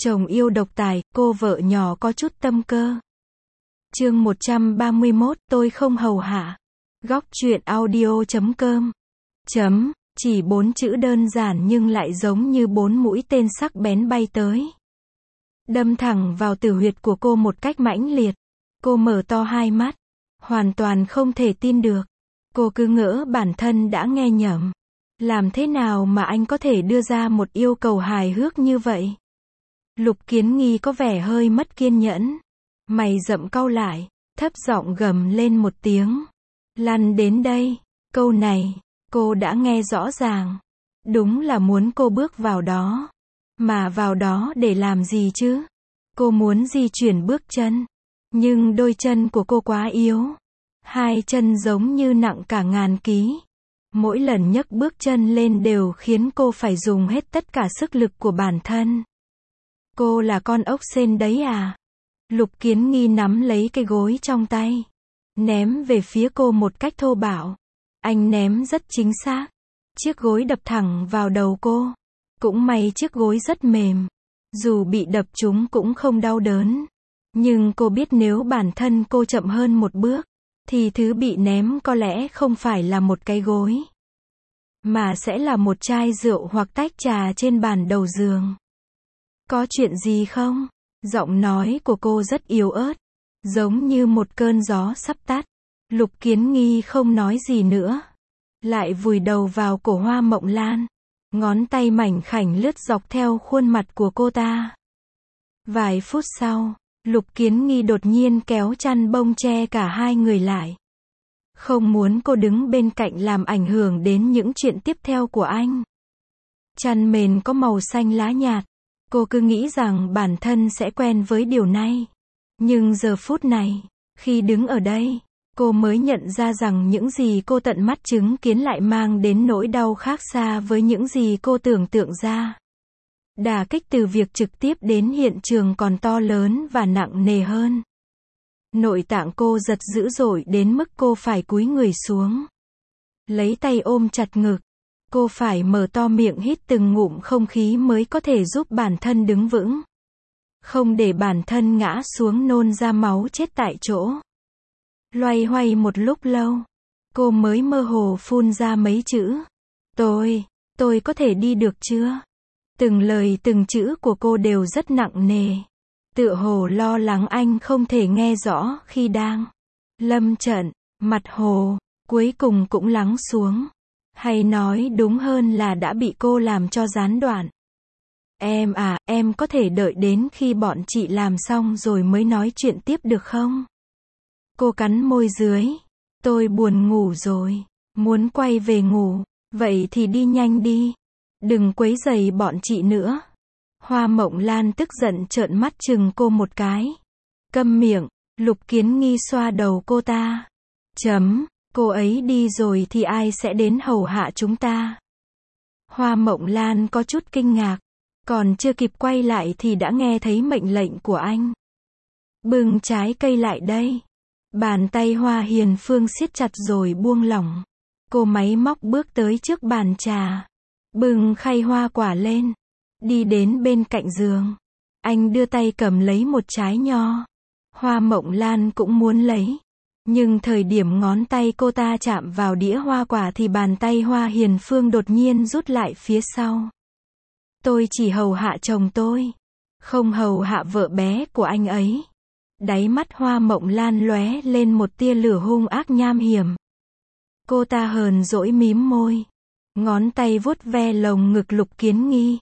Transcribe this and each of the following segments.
Chồng yêu độc tài, cô vợ nhỏ có chút tâm cơ. Chương 131, tôi không hầu hạ. Góc truyện audio.com. Chỉ 4 chữ đơn giản nhưng lại giống như 4 mũi tên sắc bén bay tới. Đâm thẳng vào tử huyệt của cô một cách mãnh liệt. Cô mở to hai mắt. Hoàn toàn không thể tin được. Cô cứ ngỡ bản thân đã nghe nhầm. Làm thế nào mà anh có thể đưa ra một yêu cầu hài hước như vậy? Lục Kiến Nghi có vẻ hơi mất kiên nhẫn. Mày rậm cau lại, thấp giọng gầm lên một tiếng. Lăn đến đây. Câu này, cô đã nghe rõ ràng. Đúng là muốn cô bước vào đó. Mà vào đó để làm gì chứ? Cô muốn di chuyển bước chân. Nhưng đôi chân của cô quá yếu. Hai chân giống như nặng cả ngàn ký. Mỗi lần nhấc bước chân lên đều khiến cô phải dùng hết tất cả sức lực của bản thân. Cô là con ốc sên đấy à? Lục Kiến Nghi nắm lấy cái gối trong tay. Ném về phía cô một cách thô bạo. Anh ném rất chính xác. Chiếc gối đập thẳng vào đầu cô. Cũng may chiếc gối rất mềm. Dù bị đập trúng cũng không đau đớn. Nhưng cô biết nếu bản thân cô chậm hơn một bước, thì thứ bị ném có lẽ không phải là một cái gối, mà sẽ là một chai rượu hoặc tách trà trên bàn đầu giường. Có chuyện gì không? Giọng nói của cô rất yếu ớt, giống như một cơn gió sắp tắt. Lục Kiến Nghi không nói gì nữa. Lại vùi đầu vào cổ Hoa Mộng Lan. Ngón tay mảnh khảnh lướt dọc theo khuôn mặt của cô ta. Vài phút sau, Lục Kiến Nghi đột nhiên kéo chăn bông che cả hai người lại. Không muốn cô đứng bên cạnh làm ảnh hưởng đến những chuyện tiếp theo của anh. Chăn mền có màu xanh lá nhạt. Cô cứ nghĩ rằng bản thân sẽ quen với điều này. Nhưng giờ phút này, khi đứng ở đây, cô mới nhận ra rằng những gì cô tận mắt chứng kiến lại mang đến nỗi đau khác xa với những gì cô tưởng tượng ra. Đả kích từ việc trực tiếp đến hiện trường còn to lớn và nặng nề hơn. Nội tạng cô giật dữ dội đến mức cô phải cúi người xuống. Lấy tay ôm chặt ngực. Cô phải mở to miệng hít từng ngụm không khí mới có thể giúp bản thân đứng vững. Không để bản thân ngã xuống nôn ra máu chết tại chỗ. Loay hoay một lúc lâu, cô mới mơ hồ phun ra mấy chữ. Tôi có thể đi được chưa? Từng lời từng chữ của cô đều rất nặng nề. Tựa hồ lo lắng anh không thể nghe rõ khi đang lâm trận. Mặt hồ, cuối cùng cũng lắng xuống. Hay nói đúng hơn là đã bị cô làm cho gián đoạn. Em có thể đợi đến khi bọn chị làm xong rồi mới nói chuyện tiếp được không? Cô cắn môi dưới. Tôi buồn ngủ rồi. Muốn quay về ngủ. Vậy thì đi nhanh đi. Đừng quấy rầy bọn chị nữa. Hoa Mộng Lan tức giận trợn mắt chừng cô một cái. Câm miệng. Lục Kiến Nghi xoa đầu cô ta. Cô ấy đi rồi thì ai sẽ đến hầu hạ chúng ta? Hoa Mộng Lan có chút kinh ngạc. Còn chưa kịp quay lại thì đã nghe thấy mệnh lệnh của anh. Bưng trái cây lại đây. Bàn tay Hoa Hiền Phương siết chặt rồi buông lỏng. Cô máy móc bước tới trước bàn trà. Bưng khay hoa quả lên. Đi đến bên cạnh giường. Anh đưa tay cầm lấy một trái nho. Hoa Mộng Lan cũng muốn lấy. Nhưng thời điểm ngón tay cô ta chạm vào đĩa hoa quả thì bàn tay Hoa Hiền Phương đột nhiên rút lại phía sau. Tôi chỉ hầu hạ chồng tôi. Không hầu hạ vợ bé của anh ấy. Đáy mắt Hoa Mộng Lan lóe lên một tia lửa hung ác nham hiểm. Cô ta hờn dỗi mím môi. Ngón tay vuốt ve lồng ngực Lục Kiến Nghi.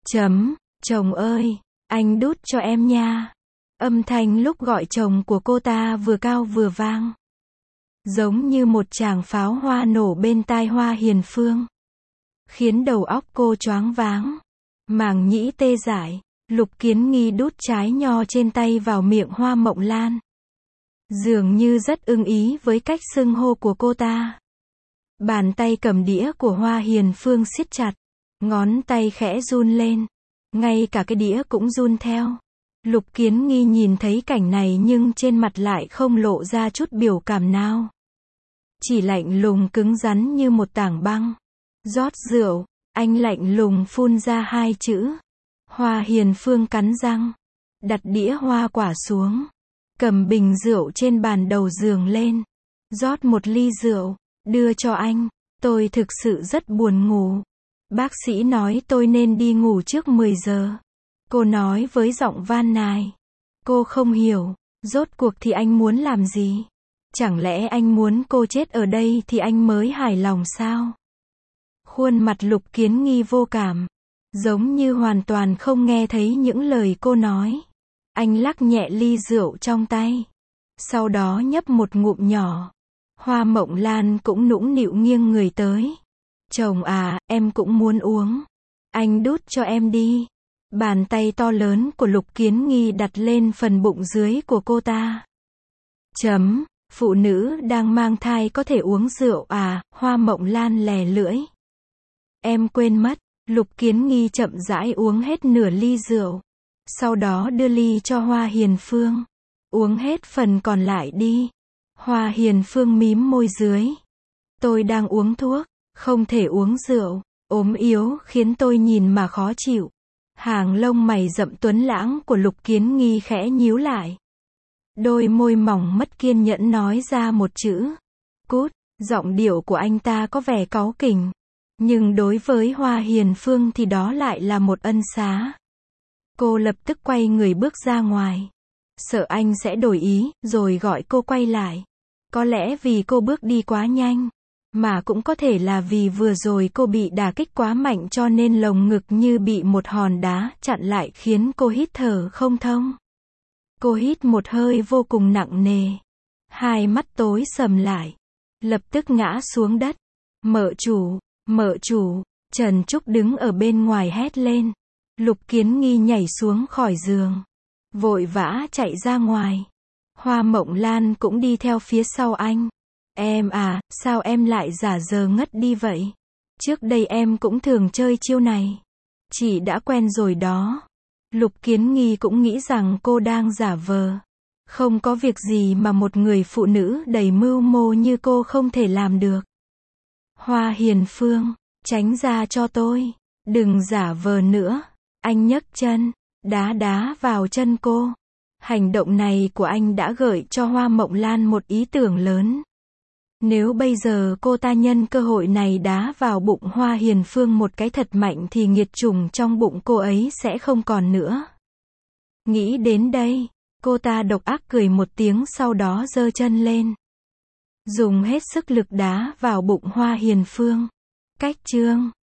Chồng ơi, anh đút cho em nha. Âm thanh lúc gọi chồng của cô ta vừa cao vừa vang. Giống như một tràng pháo hoa nổ bên tai Hoa Hiền Phương. Khiến đầu óc cô choáng váng. Màng nhĩ tê dại. Lục Kiến Nghi đút trái nho trên tay vào miệng Hoa Mộng Lan. Dường như rất ưng ý với cách xưng hô của cô ta. Bàn tay cầm đĩa của Hoa Hiền Phương siết chặt. Ngón tay khẽ run lên. Ngay cả cái đĩa cũng run theo. Lục Kiến Nghi nhìn thấy cảnh này nhưng trên mặt lại không lộ ra chút biểu cảm nào. Chỉ lạnh lùng cứng rắn như một tảng băng. Rót rượu, anh lạnh lùng phun ra hai chữ. Hoa Hiền Phương cắn răng, đặt đĩa hoa quả xuống, cầm bình rượu trên bàn đầu giường lên, rót một ly rượu, đưa cho anh. Tôi thực sự rất buồn ngủ. Bác sĩ nói tôi nên đi ngủ trước 10 giờ. Cô nói với giọng van nài. Cô không hiểu, rốt cuộc thì anh muốn làm gì? Chẳng lẽ anh muốn cô chết ở đây thì anh mới hài lòng sao? Khuôn mặt Lục Kiến Nghi vô cảm, giống như hoàn toàn không nghe thấy những lời cô nói. Anh lắc nhẹ ly rượu trong tay, sau đó nhấp một ngụm nhỏ. Hoa Mộng Lan cũng nũng nịu nghiêng người tới. Chồng à, em cũng muốn uống. Anh đút cho em đi. Bàn tay to lớn của Lục Kiến Nghi đặt lên phần bụng dưới của cô ta. Phụ nữ đang mang thai có thể uống rượu à? Hoa Mộng Lan lè lưỡi. Em quên mất. Lục Kiến Nghi chậm rãi uống hết nửa ly rượu. Sau đó đưa ly cho Hoa Hiền Phương. Uống hết phần còn lại đi. Hoa Hiền Phương mím môi dưới. Tôi đang uống thuốc, không thể uống rượu. Ốm yếu khiến tôi nhìn mà khó chịu. Hàng lông mày rậm tuấn lãng của Lục Kiến Nghi khẽ nhíu lại. Đôi môi mỏng mất kiên nhẫn nói ra một chữ. Cút. Giọng điệu của anh ta có vẻ cáu kỉnh. Nhưng đối với Hoa Hiền Phương thì đó lại là một ân xá. Cô lập tức quay người bước ra ngoài. Sợ anh sẽ đổi ý, rồi gọi cô quay lại. Có lẽ vì cô bước đi quá nhanh. Mà cũng có thể là vì vừa rồi cô bị đả kích quá mạnh cho nên lồng ngực như bị một hòn đá chặn lại khiến cô hít thở không thông. Cô hít một hơi vô cùng nặng nề. Hai mắt tối sầm lại. Lập tức ngã xuống đất. Mợ chủ, Trần Trúc đứng ở bên ngoài hét lên. Lục Kiến Nghi nhảy xuống khỏi giường. Vội vã chạy ra ngoài. Hoa Mộng Lan cũng đi theo phía sau anh. Em à, sao em lại giả giờ ngất đi vậy? Trước đây em cũng thường chơi chiêu này. Chị đã quen rồi đó. Lục Kiến Nghi cũng nghĩ rằng cô đang giả vờ. Không có việc gì mà một người phụ nữ đầy mưu mô như cô không thể làm được. Hoa Hiền Phương, tránh ra cho tôi. Đừng giả vờ nữa. Anh nhấc chân, đá vào chân cô. Hành động này của anh đã gợi cho Hoa Mộng Lan một ý tưởng lớn. Nếu bây giờ cô ta nhân cơ hội này đá vào bụng Hoa Hiền Phương một cái thật mạnh thì nghiệt chủng trong bụng cô ấy sẽ không còn nữa. Nghĩ đến đây, cô ta độc ác cười một tiếng sau đó giơ chân lên. Dùng hết sức lực đá vào bụng Hoa Hiền Phương. Cách chương